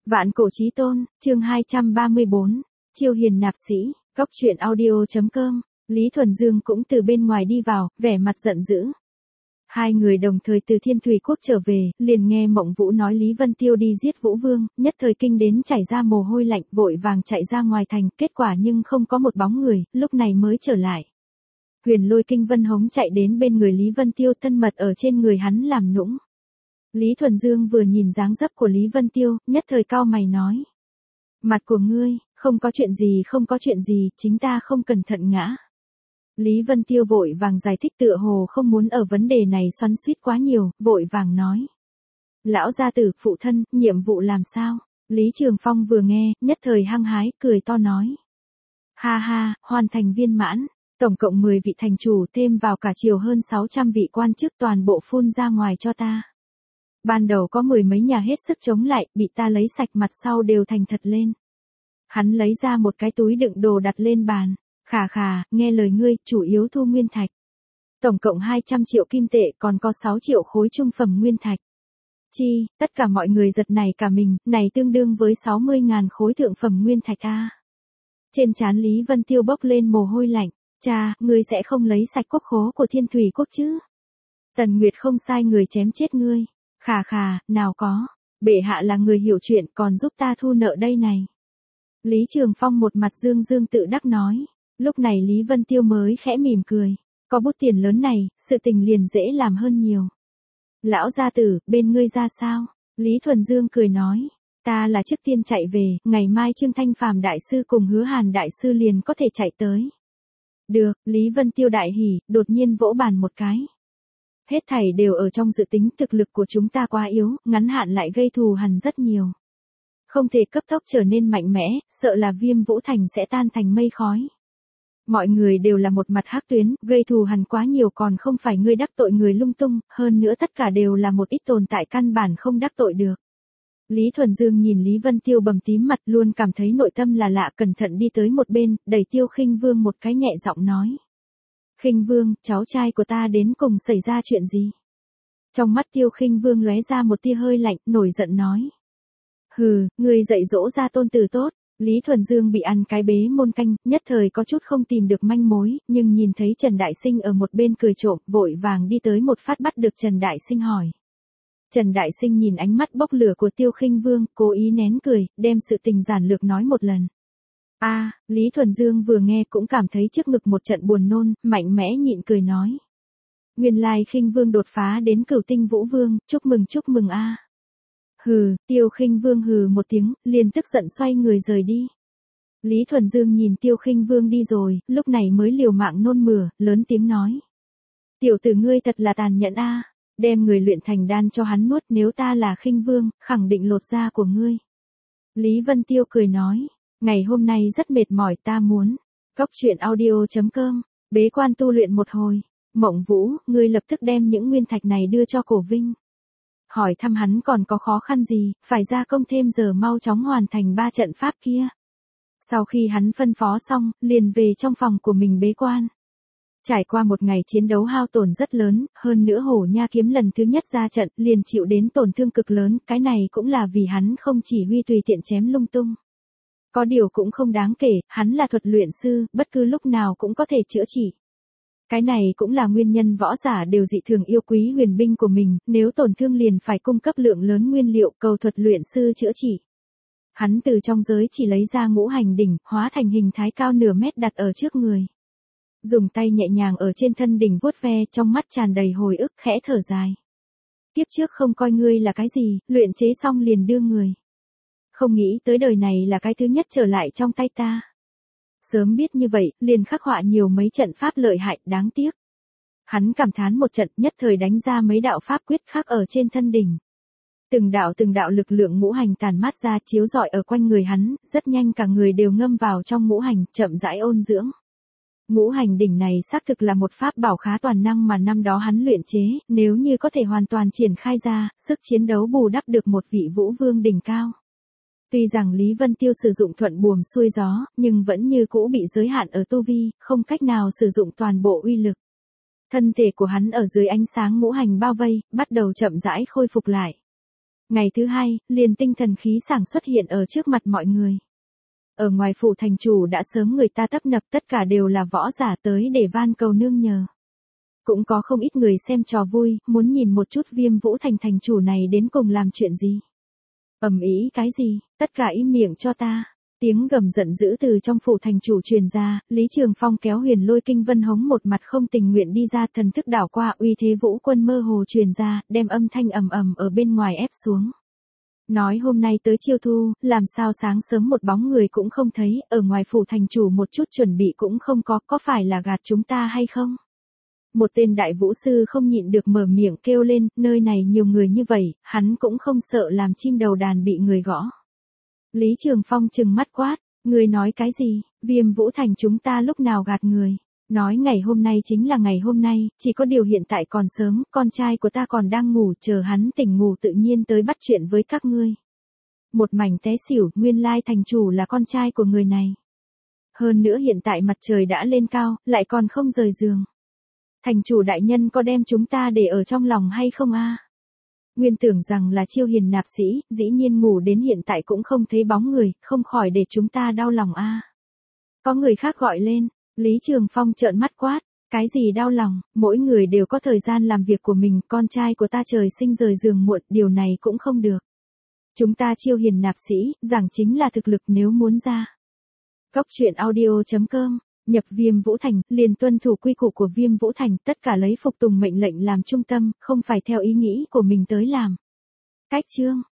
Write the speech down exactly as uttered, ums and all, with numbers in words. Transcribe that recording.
Vạn cổ chí tôn, chương hai trăm ba mươi bốn, chiêu hiền nạp sĩ, góc truyện audio.com, Lý Thuần Dương cũng từ bên ngoài đi vào, vẻ mặt giận dữ. Hai người đồng thời từ Thiên Thủy Quốc trở về, liền nghe Mộng Vũ nói Lý Vân Tiêu đi giết Vũ Vương, nhất thời kinh đến chảy ra mồ hôi lạnh, vội vàng chạy ra ngoài thành, kết quả nhưng không có một bóng người, lúc này mới trở lại. Huyền Lôi Kinh Vân Hống chạy đến bên người Lý Vân Tiêu, thân mật ở trên người hắn làm nũng. Lý Thuần Dương vừa nhìn dáng dấp của Lý Vân Tiêu, nhất thời cau mày nói. Mặt của ngươi, không có chuyện gì không có chuyện gì, chính ta không cẩn thận ngã. Lý Vân Tiêu vội vàng giải thích tựa hồ không muốn ở vấn đề này xoắn xuýt quá nhiều, vội vàng nói. Lão gia tử, phụ thân, nhiệm vụ làm sao? Lý Trường Phong vừa nghe, nhất thời hăng hái, cười to nói. Ha ha, hoàn thành viên mãn, tổng cộng mười vị thành chủ thêm vào cả triều hơn sáu trăm vị quan chức toàn bộ phun ra ngoài cho ta. Ban đầu có mười mấy nhà hết sức chống lại, bị ta lấy sạch mặt sau đều thành thật lên. Hắn lấy ra một cái túi đựng đồ đặt lên bàn. Khà khà, nghe lời ngươi, chủ yếu thu nguyên thạch. Tổng cộng hai trăm triệu kim tệ, còn có sáu triệu khối trung phẩm nguyên thạch. Chi, tất cả mọi người giật nảy cả mình, này tương đương với sáu mươi ngàn khối thượng phẩm nguyên thạch a. Trên trán Lý Vân Tiêu bốc lên mồ hôi lạnh, cha, ngươi sẽ không lấy sạch quốc khố của Thiên Thủy Quốc chứ? Tần Nguyệt không sai người chém chết ngươi. Khà khà, nào có, bệ hạ là người hiểu chuyện còn giúp ta thu nợ đây này. Lý Trường Phong một mặt dương dương tự đắc nói. Lúc này Lý Vân Tiêu mới khẽ mỉm cười. Có bút tiền lớn này, sự tình liền dễ làm hơn nhiều. Lão gia tử, bên ngươi ra sao? Lý Thuần Dương cười nói. Ta là trước tiên chạy về, ngày mai Trương Thanh Phàm đại sư cùng Hứa Hàn đại sư liền có thể chạy tới. Được, Lý Vân Tiêu đại hỉ, đột nhiên vỗ bàn một cái. Hết thảy đều ở trong dự tính, thực lực của chúng ta quá yếu, ngắn hạn lại gây thù hằn rất nhiều. Không thể cấp tốc trở nên mạnh mẽ, sợ là Viêm Vũ Thành sẽ tan thành mây khói. Mọi người đều là một mặt hắc tuyến, gây thù hằn quá nhiều còn không phải ngươi đắc tội người lung tung, hơn nữa tất cả đều là một ít tồn tại căn bản không đắc tội được. Lý Thuần Dương nhìn Lý Vân Tiêu bầm tím mặt luôn cảm thấy nội tâm là lạ, cẩn thận đi tới một bên, đẩy Tiêu Khinh Vương một cái nhẹ giọng nói. Khinh Vương, cháu trai của ta đến cùng xảy ra chuyện gì? Trong mắt Tiêu Khinh Vương lóe ra một tia hơi lạnh, nổi giận nói. Hừ, ngươi dạy dỗ ra tôn tử tốt. Lý Thuần Dương bị ăn cái bế môn canh, nhất thời có chút không tìm được manh mối, nhưng nhìn thấy Trần Đại Sinh ở một bên cười trộm, vội vàng đi tới một phát bắt được Trần Đại Sinh hỏi. Trần Đại Sinh nhìn ánh mắt bốc lửa của Tiêu Khinh Vương, cố ý nén cười, đem sự tình giản lược nói một lần. A, à, Lý Thuần Dương vừa nghe cũng cảm thấy trước ngực một trận buồn nôn, mạnh mẽ nhịn cười nói. Nguyên lai Khinh Vương đột phá đến Cửu Tinh Vũ Vương, chúc mừng chúc mừng a. À. Hừ, Tiêu Khinh Vương hừ một tiếng, liền tức giận xoay người rời đi. Lý Thuần Dương nhìn Tiêu Khinh Vương đi rồi, lúc này mới liều mạng nôn mửa, lớn tiếng nói. Tiểu tử ngươi thật là tàn nhẫn a, à. Đem người luyện thành đan cho hắn nuốt, nếu ta là Khinh Vương, khẳng định lột da của ngươi. Lý Vân Tiêu cười nói, ngày hôm nay rất mệt mỏi, ta muốn. Góc truyện audio.com, bế quan tu luyện một hồi. Mộng Vũ, ngươi lập tức đem những nguyên thạch này đưa cho Cổ Vinh. Hỏi thăm hắn còn có khó khăn gì, phải ra công thêm giờ mau chóng hoàn thành ba trận pháp kia. Sau khi hắn phân phó xong, liền về trong phòng của mình bế quan. Trải qua một ngày chiến đấu hao tổn rất lớn, hơn nữa Hổ Nha kiếm lần thứ nhất ra trận, liền chịu đến tổn thương cực lớn, cái này cũng là vì hắn không chỉ huy tùy tiện chém lung tung. Có điều cũng không đáng kể, hắn là thuật luyện sư, bất cứ lúc nào cũng có thể chữa trị. Cái này cũng là nguyên nhân võ giả đều dị thường yêu quý huyền binh của mình, nếu tổn thương liền phải cung cấp lượng lớn nguyên liệu cầu thuật luyện sư chữa trị. Hắn từ trong giới chỉ lấy ra ngũ hành đỉnh, hóa thành hình thái cao nửa mét đặt ở trước người. Dùng tay nhẹ nhàng ở trên thân đỉnh vuốt ve, trong mắt tràn đầy hồi ức, khẽ thở dài. Tiếp trước không coi ngươi là cái gì, luyện chế xong liền đưa người. Không nghĩ tới đời này là cái thứ nhất trở lại trong tay ta. Sớm biết như vậy, liền khắc họa nhiều mấy trận pháp lợi hại, đáng tiếc. Hắn cảm thán một trận, nhất thời đánh ra mấy đạo pháp quyết khác ở trên thân đỉnh. Từng đạo từng đạo lực lượng ngũ hành tàn mát ra chiếu rọi ở quanh người hắn, rất nhanh cả người đều ngâm vào trong ngũ hành, chậm rãi ôn dưỡng. Ngũ hành đỉnh này xác thực là một pháp bảo khá toàn năng mà năm đó hắn luyện chế, nếu như có thể hoàn toàn triển khai ra, sức chiến đấu bù đắp được một vị vũ vương đỉnh cao. Tuy rằng Lý Vân Tiêu sử dụng thuận buồm xuôi gió, nhưng vẫn như cũ bị giới hạn ở tu vi, không cách nào sử dụng toàn bộ uy lực. Thân thể của hắn ở dưới ánh sáng ngũ hành bao vây, bắt đầu chậm rãi khôi phục lại. Ngày thứ hai, liền tinh thần khí sảng xuất hiện ở trước mặt mọi người. Ở ngoài phủ thành chủ đã sớm người ta tấp nập, tất cả đều là võ giả tới để van cầu nương nhờ. Cũng có không ít người xem trò vui, muốn nhìn một chút Viêm Vũ Thành thành chủ này đến cùng làm chuyện gì. Ầm ĩ cái gì, tất cả im miệng cho ta. Tiếng gầm giận dữ từ trong phủ thành chủ truyền ra, Lý Trường Phong kéo Huyền Lôi Kinh Vân Hống một mặt không tình nguyện đi ra, thần thức đảo qua, uy thế vũ quân mơ hồ truyền ra, đem âm thanh ầm ầm ở bên ngoài ép xuống. Nói hôm nay tới chiêu thu, làm sao sáng sớm một bóng người cũng không thấy, ở ngoài phủ thành chủ một chút chuẩn bị cũng không có, có phải là gạt chúng ta hay không? Một tên đại vũ sư không nhịn được mở miệng kêu lên, nơi này nhiều người như vậy, hắn cũng không sợ làm chim đầu đàn bị người gõ. Lý Trường Phong trừng mắt quát, người nói cái gì, Viêm Vũ Thành chúng ta lúc nào gạt người. Nói ngày hôm nay chính là ngày hôm nay, chỉ có điều hiện tại còn sớm, con trai của ta còn đang ngủ, chờ hắn tỉnh ngủ tự nhiên tới bắt chuyện với các ngươi. Một mảnh té xỉu, nguyên lai thành chủ là con trai của người này. Hơn nữa hiện tại mặt trời đã lên cao, lại còn không rời giường. Thành chủ đại nhân có đem chúng ta để ở trong lòng hay không a? Nguyên tưởng rằng là Chiêu Hiền nạp sĩ, dĩ nhiên ngủ đến hiện tại cũng không thấy bóng người, không khỏi để chúng ta đau lòng a. Có người khác gọi lên, Lý Trường Phong trợn mắt quát, cái gì đau lòng, mỗi người đều có thời gian làm việc của mình, con trai của ta trời sinh rời giường muộn, điều này cũng không được. Chúng ta Chiêu Hiền nạp sĩ, rằng chính là thực lực nếu muốn ra. Cốc truyện audio chấm com, nhập Viêm Vũ Thành, liền tuân thủ quy củ của Viêm Vũ Thành, tất cả lấy phục tùng mệnh lệnh làm trung tâm, không phải theo ý nghĩ của mình tới làm. Cách chương